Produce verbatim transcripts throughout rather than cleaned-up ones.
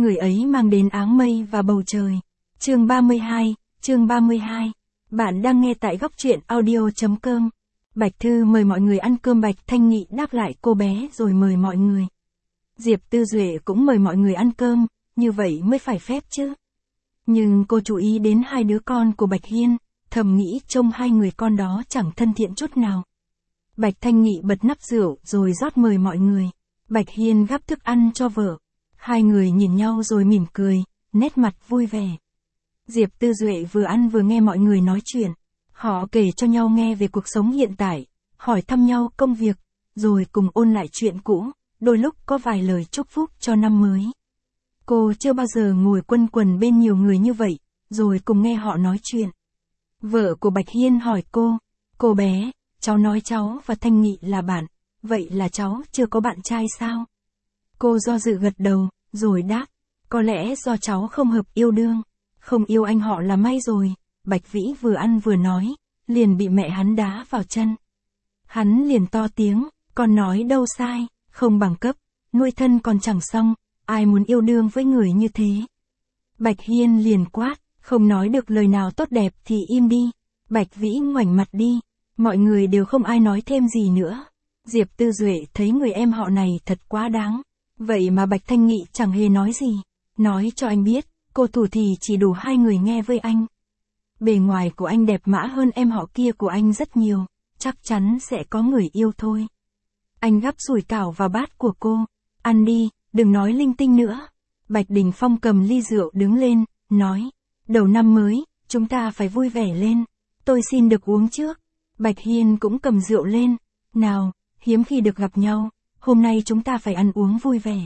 người ấy mang đến áng mây và bầu trời. Chương ba mươi hai, chương ba mươi hai. Bạn đang nghe tại góc truyện audio.com. Bạch Thư mời mọi người ăn cơm, Bạch Thanh Nghị đáp lại cô bé rồi mời mọi người. Diệp Tư Duệ cũng mời mọi người ăn cơm, như vậy mới phải phép chứ. Nhưng cô chú ý đến hai đứa con của Bạch Hiên, thầm nghĩ trông hai người con đó chẳng thân thiện chút nào. Bạch Thanh Nghị bật nắp rượu rồi rót mời mọi người. Bạch Hiên gắp thức ăn cho vợ. Hai người nhìn nhau rồi mỉm cười, nét mặt vui vẻ. Diệp Tư Duệ vừa ăn vừa nghe mọi người nói chuyện. Họ kể cho nhau nghe về cuộc sống hiện tại, hỏi thăm nhau công việc, rồi cùng ôn lại chuyện cũ, đôi lúc có vài lời chúc phúc cho năm mới. Cô chưa bao giờ ngồi quây quần bên nhiều người như vậy, rồi cùng nghe họ nói chuyện. Vợ của Bạch Hiên hỏi cô, cô bé, cháu nói cháu và Thanh Nghị là bạn, vậy là cháu chưa có bạn trai sao? Cô do dự gật đầu, rồi đáp, có lẽ do cháu không hợp yêu đương, không yêu anh họ là may rồi. Bạch Vĩ vừa ăn vừa nói, liền bị mẹ hắn đá vào chân. Hắn liền to tiếng, con nói đâu sai, không bằng cấp, nuôi thân còn chẳng xong, ai muốn yêu đương với người như thế. Bạch Hiên liền quát, không nói được lời nào tốt đẹp thì im đi. Bạch Vĩ ngoảnh mặt đi, mọi người đều không ai nói thêm gì nữa. Diệp Tư Duệ thấy người em họ này thật quá đáng, vậy mà Bạch Thanh Nghị chẳng hề nói gì, nói cho anh biết, cô thủ thì chỉ đủ hai người nghe với anh. Bề ngoài của anh đẹp mã hơn em họ kia của anh rất nhiều, chắc chắn sẽ có người yêu thôi. Anh gắp sủi cảo vào bát của cô, ăn đi, đừng nói linh tinh nữa. Bạch Đình Phong cầm ly rượu đứng lên, nói, đầu năm mới, chúng ta phải vui vẻ lên, tôi xin được uống trước. Bạch Hiên cũng cầm rượu lên, nào, hiếm khi được gặp nhau, hôm nay chúng ta phải ăn uống vui vẻ.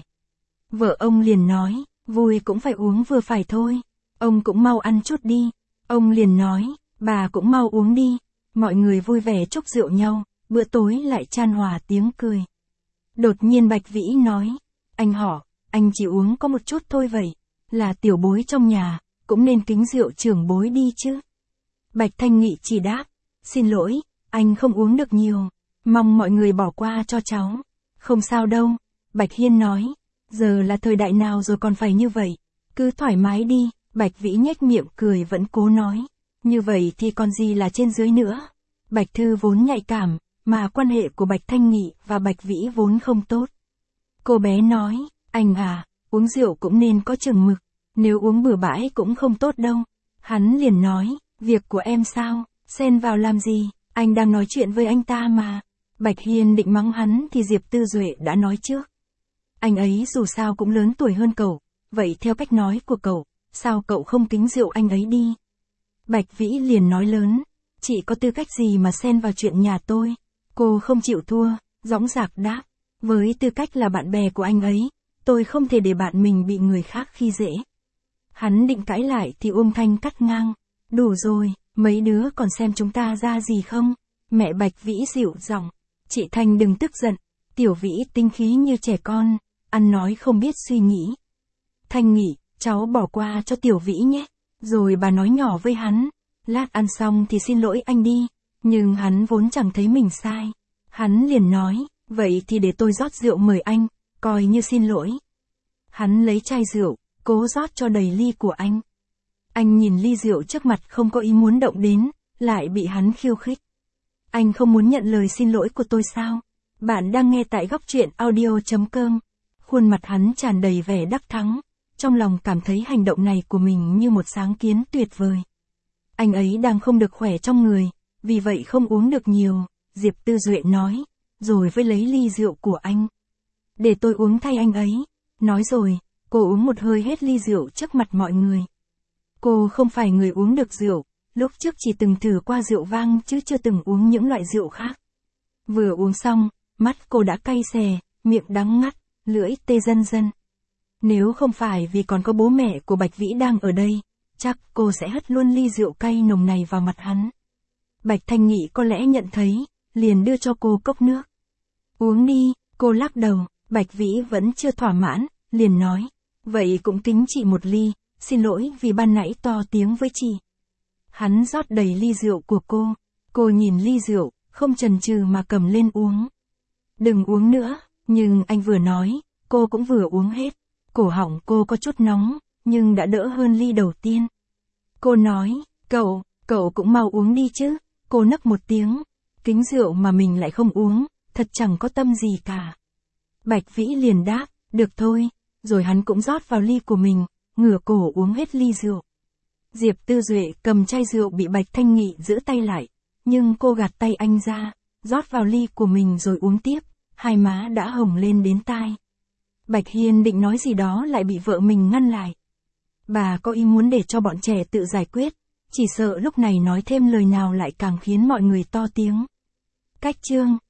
Vợ ông liền nói, vui cũng phải uống vừa phải thôi, ông cũng mau ăn chút đi. Ông liền nói, bà cũng mau uống đi. Mọi người vui vẻ chúc rượu nhau, bữa tối lại chan hòa tiếng cười. Đột nhiên Bạch Vĩ nói, anh họ, anh chỉ uống có một chút thôi vậy, là tiểu bối trong nhà, cũng nên kính rượu trưởng bối đi chứ. Bạch Thanh Nghị chỉ đáp, xin lỗi, anh không uống được nhiều, mong mọi người bỏ qua cho cháu. Không sao đâu, Bạch Hiên nói, giờ là thời đại nào rồi còn phải như vậy, cứ thoải mái đi. Bạch Vĩ nhếch miệng cười vẫn cố nói, như vậy thì còn gì là trên dưới nữa. Bạch Thư vốn nhạy cảm, mà quan hệ của Bạch Thanh Nghị và Bạch Vĩ vốn không tốt. Cô bé nói, anh à, uống rượu cũng nên có chừng mực, nếu uống bừa bãi cũng không tốt đâu. Hắn liền nói, việc của em sao, xen vào làm gì, anh đang nói chuyện với anh ta mà. Bạch Hiên định mắng hắn thì Diệp Tư Duệ đã nói trước. Anh ấy dù sao cũng lớn tuổi hơn cậu, vậy theo cách nói của cậu, sao cậu không kính rượu anh ấy đi? Bạch Vĩ liền nói lớn, chị có tư cách gì mà xen vào chuyện nhà tôi? Cô không chịu thua, dõng dạc đáp, với tư cách là bạn bè của anh ấy, tôi không thể để bạn mình bị người khác khi dễ. Hắn định cãi lại thì Uông Thanh cắt ngang, đủ rồi, mấy đứa còn xem chúng ta ra gì không? Mẹ Bạch Vĩ dịu giọng, chị Thanh đừng tức giận, Tiểu Vĩ tinh khí như trẻ con, ăn nói không biết suy nghĩ. Thanh Nghị, cháu bỏ qua cho Tiểu Vĩ nhé. Rồi bà nói nhỏ với hắn, lát ăn xong thì xin lỗi anh đi. Nhưng hắn vốn chẳng thấy mình sai. Hắn liền nói, vậy thì để tôi rót rượu mời anh, coi như xin lỗi. Hắn lấy chai rượu, cố rót cho đầy ly của anh. Anh nhìn ly rượu trước mặt không có ý muốn động đến, lại bị hắn khiêu khích. Anh không muốn nhận lời xin lỗi của tôi sao? Bạn đang nghe tại góc truyện audio.com. Khuôn mặt hắn tràn đầy vẻ đắc thắng. Trong lòng cảm thấy hành động này của mình như một sáng kiến tuyệt vời. Anh ấy đang không được khỏe trong người, vì vậy không uống được nhiều, Diệp Tư Duệ nói, rồi với lấy ly rượu của anh. Để tôi uống thay anh ấy. Nói rồi, cô uống một hơi hết ly rượu trước mặt mọi người. Cô không phải người uống được rượu, lúc trước chỉ từng thử qua rượu vang chứ chưa từng uống những loại rượu khác. Vừa uống xong, mắt cô đã cay xè, miệng đắng ngắt, lưỡi tê dần dần. Nếu không phải vì còn có bố mẹ của Bạch Vĩ đang ở đây, chắc cô sẽ hất luôn ly rượu cay nồng này vào mặt hắn. Bạch Thanh Nghị có lẽ nhận thấy, liền đưa cho cô cốc nước. Uống đi, cô lắc đầu, Bạch Vĩ vẫn chưa thỏa mãn, liền nói, vậy cũng kính chị một ly, xin lỗi vì ban nãy to tiếng với chị. Hắn rót đầy ly rượu của cô, cô nhìn ly rượu, không chần chừ mà cầm lên uống. Đừng uống nữa, nhưng anh vừa nói, cô cũng vừa uống hết. Cổ họng cô có chút nóng, nhưng đã đỡ hơn ly đầu tiên. Cô nói, cậu, cậu cũng mau uống đi chứ. Cô nấc một tiếng, kính rượu mà mình lại không uống, thật chẳng có tâm gì cả. Bạch Vĩ liền đáp, được thôi, rồi hắn cũng rót vào ly của mình, ngửa cổ uống hết ly rượu. Diệp Tư Duệ cầm chai rượu bị Bạch Thanh Nghị giữ tay lại, nhưng cô gạt tay anh ra, rót vào ly của mình rồi uống tiếp, hai má đã hồng lên đến tai. Bạch Hiên định nói gì đó lại bị vợ mình ngăn lại. Bà có ý muốn để cho bọn trẻ tự giải quyết, chỉ sợ lúc này nói thêm lời nào lại càng khiến mọi người to tiếng. Cách chương